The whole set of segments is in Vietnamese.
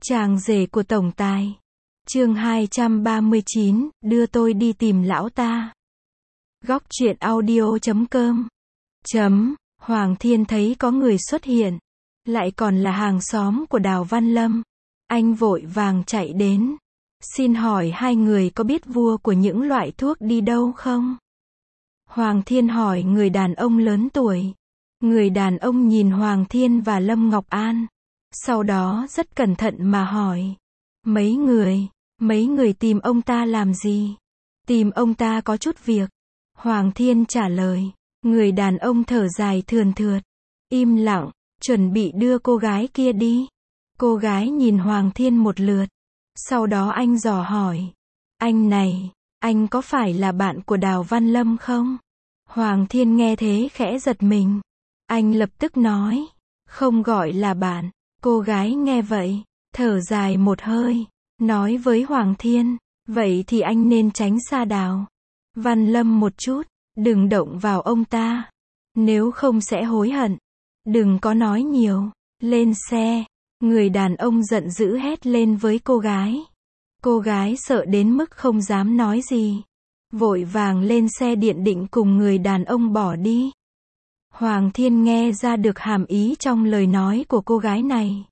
Chàng rể của tổng tài. Chương 239, đưa tôi đi tìm lão ta. Góc truyện audio.com. Hoàng Thiên thấy có người xuất hiện, lại còn là hàng xóm của Đào Văn Lâm. Anh vội vàng chạy đến. Xin hỏi hai người có biết vua của những loại thuốc đi đâu không? Hoàng Thiên hỏi người đàn ông lớn tuổi. Người đàn ông nhìn Hoàng Thiên và Lâm Ngọc An. Sau đó rất cẩn thận mà hỏi. Mấy người tìm ông ta làm gì? Tìm ông ta có chút việc. Hoàng Thiên trả lời. Người đàn ông thở dài thườn thượt. Im lặng, chuẩn bị đưa cô gái kia đi. Cô gái nhìn Hoàng Thiên một lượt. Sau đó anh dò hỏi. Anh này, anh có phải là bạn của Đào Văn Lâm không? Hoàng Thiên nghe thế khẽ giật mình. Anh lập tức nói. Không gọi là bạn. Cô gái nghe vậy, thở dài một hơi, nói với Hoàng Thiên, vậy thì anh nên tránh xa Đào Văn Lâm một chút, đừng động vào ông ta, nếu không sẽ hối hận. Đừng có nói nhiều, lên xe. Người đàn ông giận dữ hét lên với cô gái. Cô gái sợ đến mức không dám nói gì, vội vàng lên xe điện định cùng người đàn ông bỏ đi. Hoàng Thiên nghe ra được hàm ý trong lời nói của cô gái này.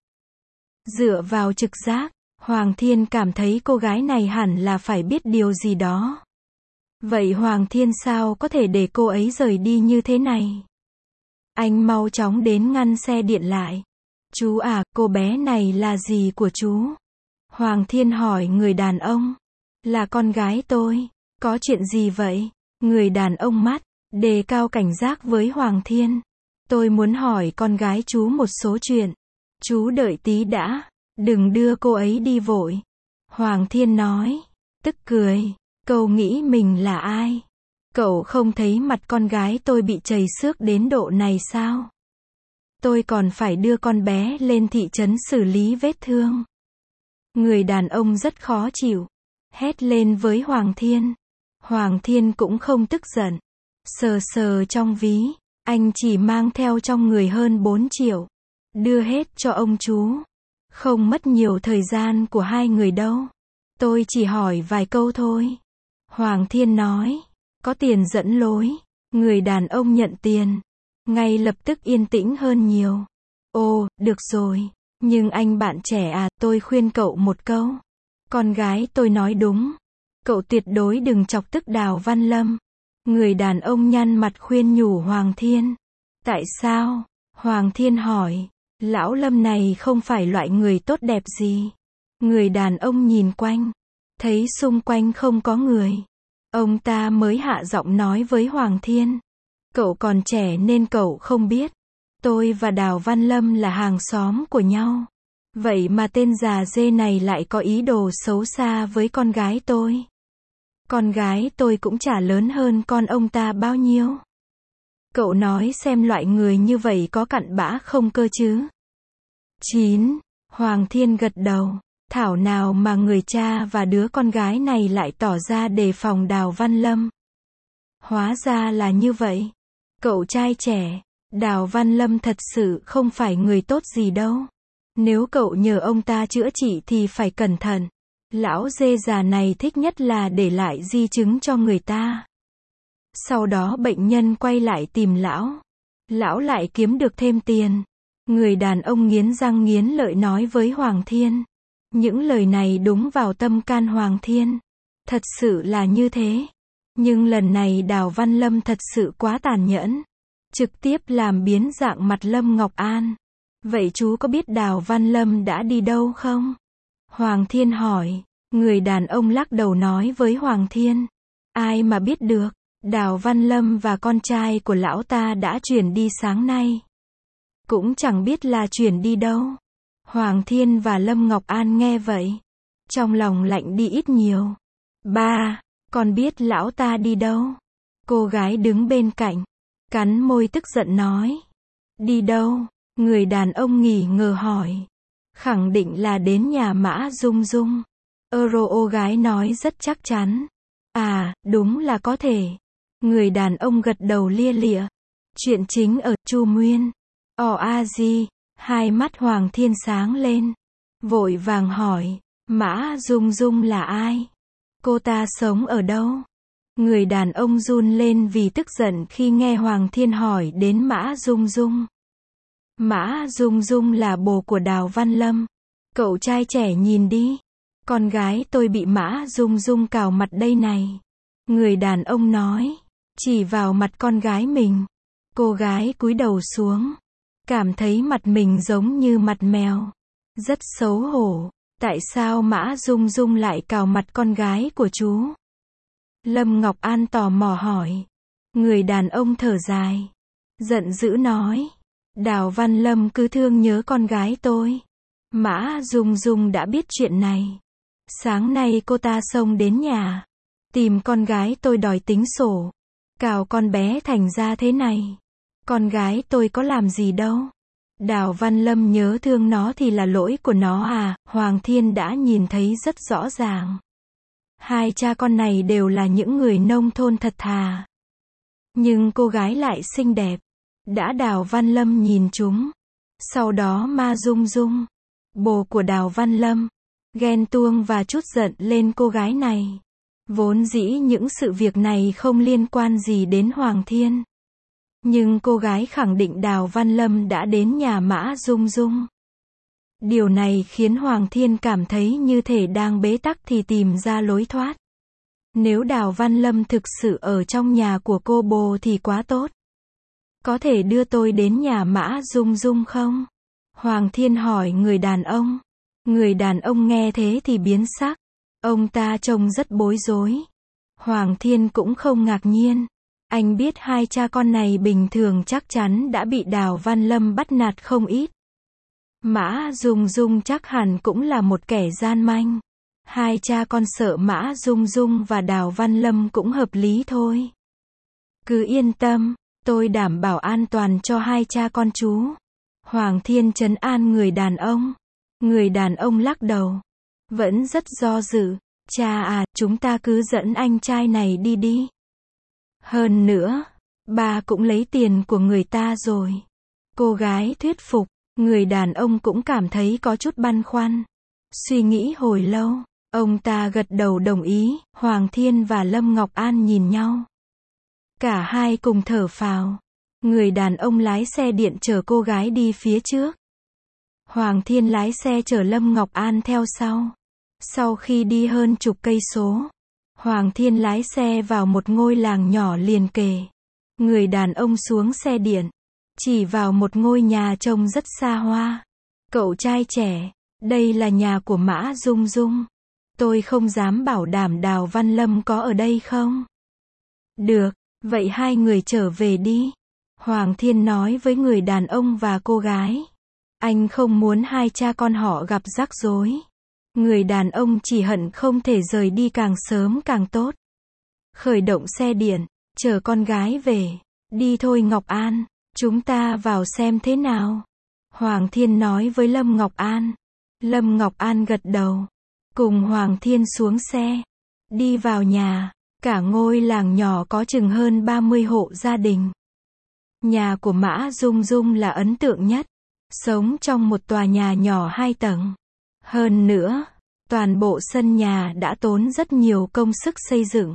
Dựa vào trực giác, Hoàng Thiên cảm thấy cô gái này hẳn là phải biết điều gì đó. Vậy Hoàng Thiên sao có thể để cô ấy rời đi như thế này? Anh mau chóng đến ngăn xe điện lại. Chú à, cô bé này là gì của chú? Hoàng Thiên hỏi người đàn ông. Là con gái tôi. Có chuyện gì vậy? Người đàn ông mắt đề cao cảnh giác với Hoàng Thiên. Tôi muốn hỏi con gái chú một số chuyện. Chú đợi tí đã, đừng đưa cô ấy đi vội. Hoàng Thiên nói, tức cười, cậu nghĩ mình là ai? Cậu không thấy mặt con gái tôi bị trầy xước đến độ này sao? Tôi còn phải đưa con bé lên thị trấn xử lý vết thương. Người đàn ông rất khó chịu, hét lên với Hoàng Thiên. Hoàng Thiên cũng không tức giận. Sờ sờ trong ví, anh chỉ mang theo trong người hơn 4 triệu. Đưa hết cho ông chú. Không mất nhiều thời gian của hai người đâu. Tôi chỉ hỏi vài câu thôi. Hoàng Thiên nói. Có tiền dẫn lối. Người đàn ông nhận tiền. Ngay lập tức yên tĩnh hơn nhiều. Ồ, được rồi. Nhưng anh bạn trẻ à, tôi khuyên cậu một câu. Con gái tôi nói đúng. Cậu tuyệt đối đừng chọc tức Đào Văn Lâm. Người đàn ông nhăn mặt khuyên nhủ Hoàng Thiên. Tại sao? Hoàng Thiên hỏi. Lão Lâm này không phải loại người tốt đẹp gì. Người đàn ông nhìn quanh. Thấy xung quanh không có người. Ông ta mới hạ giọng nói với Hoàng Thiên. Cậu còn trẻ nên cậu không biết. Tôi và Đào Văn Lâm là hàng xóm của nhau. Vậy mà tên già dê này lại có ý đồ xấu xa với con gái tôi. Con gái tôi cũng chả lớn hơn con ông ta bao nhiêu. Cậu nói xem loại người như vậy có cặn bã không cơ chứ? 9. Hoàng Thiên gật đầu. Thảo nào mà người cha và đứa con gái này lại tỏ ra đề phòng Đào Văn Lâm. Hóa ra là như vậy. Cậu trai trẻ, Đào Văn Lâm thật sự không phải người tốt gì đâu. Nếu cậu nhờ ông ta chữa trị thì phải cẩn thận. Lão dê già này thích nhất là để lại di chứng cho người ta. Sau đó bệnh nhân quay lại tìm lão. Lão lại kiếm được thêm tiền. Người đàn ông nghiến răng nghiến lợi nói với Hoàng Thiên. Những lời này đúng vào tâm can Hoàng Thiên. Thật sự là như thế. Nhưng lần này Đào Văn Lâm thật sự quá tàn nhẫn. Trực tiếp làm biến dạng mặt Lâm Ngọc An. Vậy chú có biết Đào Văn Lâm đã đi đâu không? Hoàng Thiên hỏi. Người đàn ông lắc đầu nói với Hoàng Thiên. Ai mà biết được. Đào Văn Lâm và con trai của lão ta đã chuyển đi sáng nay. Cũng chẳng biết là chuyển đi đâu. Hoàng Thiên và Lâm Ngọc An nghe vậy. Trong lòng lạnh đi ít nhiều. Ba, con biết lão ta đi đâu? Cô gái đứng bên cạnh. Cắn môi tức giận nói. Đi đâu? Người đàn ông nghỉ ngờ hỏi. Khẳng định là đến nhà Mã Dung Dung. Cô gái nói rất chắc chắn. À, đúng là có thể. Người đàn ông gật đầu lia lịa. Chuyện chính ở Chu Nguyên. Hai mắt Hoàng Thiên sáng lên. vội vàng hỏi, Mã Dung Dung là ai? Cô ta sống ở đâu? Người đàn ông run lên vì tức giận khi nghe Hoàng Thiên hỏi đến Mã Dung Dung. Mã Dung Dung là bồ của Đào Văn Lâm. Cậu trai trẻ nhìn đi. Con gái tôi bị Mã Dung Dung cào mặt đây này. Người đàn ông nói, chỉ vào mặt con gái mình. Cô gái cúi đầu xuống. Cảm thấy mặt mình giống như mặt mèo. Rất xấu hổ. Tại sao Mã Dung Dung lại cào mặt con gái của chú? Lâm Ngọc An tò mò hỏi. Người đàn ông thở dài. Giận dữ nói. Đào Văn Lâm cứ thương nhớ con gái tôi. Mã Dung Dung đã biết chuyện này. Sáng nay cô ta xông đến nhà. Tìm con gái tôi đòi tính sổ. Cào con bé thành ra thế này. Con gái tôi có làm gì đâu. Đào Văn Lâm nhớ thương nó thì là lỗi của nó à, Hoàng Thiên đã nhìn thấy rất rõ ràng. Hai cha con này đều là những người nông thôn thật thà. Nhưng cô gái lại xinh đẹp. Đã Đào Văn Lâm nhìn chúng. Sau đó Ma Dung Dung, bồ của Đào Văn Lâm, ghen tuông và trút giận lên cô gái này. Vốn dĩ những sự việc này không liên quan gì đến Hoàng Thiên. Nhưng cô gái khẳng định Đào Văn Lâm đã đến nhà Mã Dung Dung. Điều này khiến Hoàng Thiên cảm thấy như thể đang bế tắc thì tìm ra lối thoát. Nếu Đào Văn Lâm thực sự ở trong nhà của cô bồ thì quá tốt. Có thể đưa tôi đến nhà Mã Dung Dung không? Hoàng Thiên hỏi người đàn ông. Người đàn ông nghe thế thì biến sắc. Ông ta trông rất bối rối. Hoàng Thiên cũng không ngạc nhiên. Anh biết hai cha con này bình thường chắc chắn đã bị Đào Văn Lâm bắt nạt không ít. Mã Dung Dung chắc hẳn cũng là một kẻ gian manh. Hai cha con sợ Mã Dung Dung và Đào Văn Lâm cũng hợp lý thôi. Cứ yên tâm, tôi đảm bảo an toàn cho hai cha con chú. Hoàng Thiên trấn an người đàn ông. Người đàn ông lắc đầu. Vẫn rất do dự. Cha à, chúng ta cứ dẫn anh trai này đi đi. Hơn nữa, bà cũng lấy tiền của người ta rồi. Cô gái thuyết phục. Người đàn ông cũng cảm thấy có chút băn khoăn. Suy nghĩ hồi lâu, ông ta gật đầu đồng ý. Hoàng Thiên và Lâm Ngọc An nhìn nhau. Cả hai cùng thở phào. Người đàn ông lái xe điện chở cô gái đi phía trước. Hoàng Thiên lái xe chở Lâm Ngọc An theo sau. Sau khi đi hơn chục cây số, Hoàng Thiên lái xe vào một ngôi làng nhỏ liền kề. Người đàn ông xuống xe điện, chỉ vào một ngôi nhà trông rất xa hoa. Cậu trai trẻ, đây là nhà của Mã Dung Dung. Tôi không dám bảo đảm Đào Văn Lâm có ở đây không? Được, vậy hai người trở về đi. Hoàng Thiên nói với người đàn ông và cô gái. Anh không muốn hai cha con họ gặp rắc rối. Người đàn ông chỉ hận không thể rời đi càng sớm càng tốt. Khởi động xe điện, chở con gái về. Đi thôi Ngọc An, chúng ta vào xem thế nào. Hoàng Thiên nói với Lâm Ngọc An. Lâm Ngọc An gật đầu. Cùng Hoàng Thiên xuống xe. Đi vào nhà. Cả ngôi làng nhỏ có chừng hơn 30 hộ gia đình. Nhà của Mã Dung Dung là ấn tượng nhất. Sống trong một tòa nhà nhỏ 2 tầng. Hơn nữa, toàn bộ sân nhà đã tốn rất nhiều công sức xây dựng.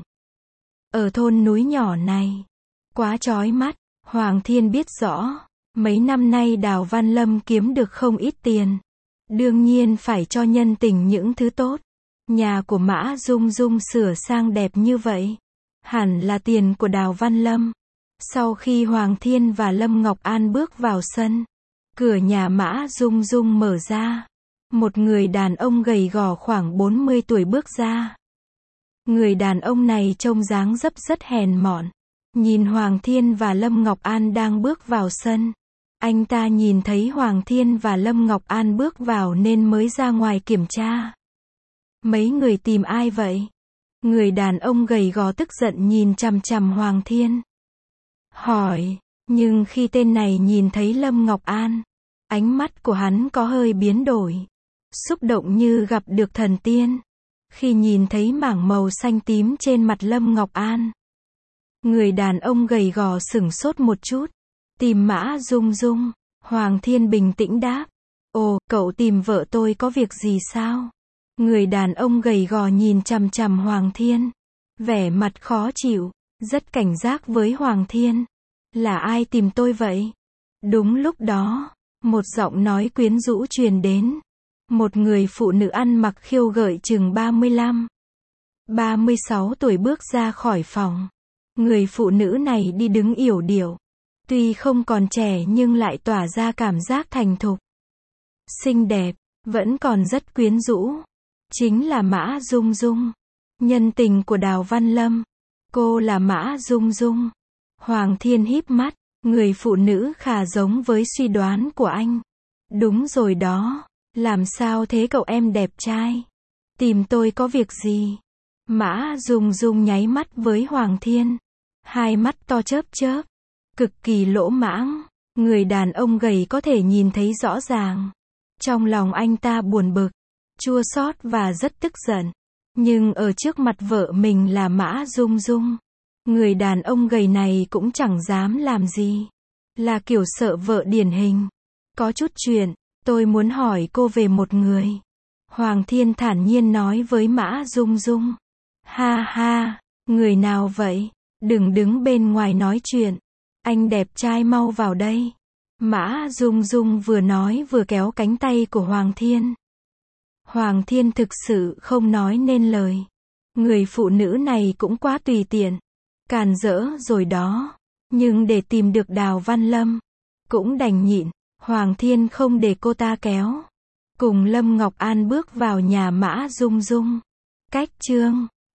Ở thôn núi nhỏ này, quá chói mắt, Hoàng Thiên biết rõ, mấy năm nay Đào Văn Lâm kiếm được không ít tiền. Đương nhiên phải cho nhân tình những thứ tốt. Nhà của Mã Dung Dung sửa sang đẹp như vậy, hẳn là tiền của Đào Văn Lâm. Sau khi Hoàng Thiên và Lâm Ngọc An bước vào sân, cửa nhà Mã Dung Dung mở ra. Một người đàn ông gầy gò khoảng 40 tuổi bước ra. Người đàn ông này trông dáng dấp rất hèn mọn. Nhìn Hoàng Thiên và Lâm Ngọc An đang bước vào sân. Anh ta nhìn thấy Hoàng Thiên và Lâm Ngọc An bước vào nên mới ra ngoài kiểm tra. Mấy người tìm ai vậy? Người đàn ông gầy gò tức giận nhìn chằm chằm Hoàng Thiên. Hỏi, nhưng khi tên này nhìn thấy Lâm Ngọc An, ánh mắt của hắn có hơi biến đổi. Xúc động như gặp được thần tiên. Khi nhìn thấy mảng màu xanh tím trên mặt Lâm Ngọc An, người đàn ông gầy gò sửng sốt một chút. Tìm Mã Dung Dung. Hoàng Thiên bình tĩnh đáp. Ồ, cậu tìm vợ tôi có việc gì sao? Người đàn ông gầy gò nhìn chằm chằm Hoàng Thiên. Vẻ mặt khó chịu, rất cảnh giác với Hoàng Thiên. Là ai tìm tôi vậy? Đúng lúc đó, một giọng nói quyến rũ truyền đến. Một người phụ nữ ăn mặc khiêu gợi chừng 35, 36 tuổi bước ra khỏi phòng. Người phụ nữ này đi đứng yểu điệu. Tuy không còn trẻ nhưng lại tỏa ra cảm giác thành thục. Xinh đẹp, vẫn còn rất quyến rũ. Chính là Mã Dung Dung. Nhân tình của Đào Văn Lâm. Cô là Mã Dung Dung. Hoàng Thiên híp mắt. Người phụ nữ khá giống với suy đoán của anh. Đúng rồi đó. Làm sao thế cậu em đẹp trai? Tìm tôi có việc gì? Mã Dung Dung nháy mắt với Hoàng Thiên. Hai mắt to chớp chớp. Cực kỳ lỗ mãng. Người đàn ông gầy có thể nhìn thấy rõ ràng. Trong lòng anh ta buồn bực, chua xót và rất tức giận. Nhưng ở trước mặt vợ mình là Mã Dung Dung, người đàn ông gầy này cũng chẳng dám làm gì. Là kiểu sợ vợ điển hình. Có chút chuyện, tôi muốn hỏi cô về một người. Hoàng Thiên thản nhiên nói với Mã Dung Dung. Ha ha, người nào vậy? Đừng đứng bên ngoài nói chuyện. Anh đẹp trai mau vào đây. Mã Dung Dung vừa nói vừa kéo cánh tay của Hoàng Thiên. Hoàng Thiên thực sự không nói nên lời. Người phụ nữ này cũng quá tùy tiện. Càn rỡ rồi đó. Nhưng để tìm được Đào Văn Lâm, cũng đành nhịn. Hoàng Thiên không để cô ta kéo. Cùng Lâm Ngọc An bước vào nhà Mã Dung Dung. Cách chương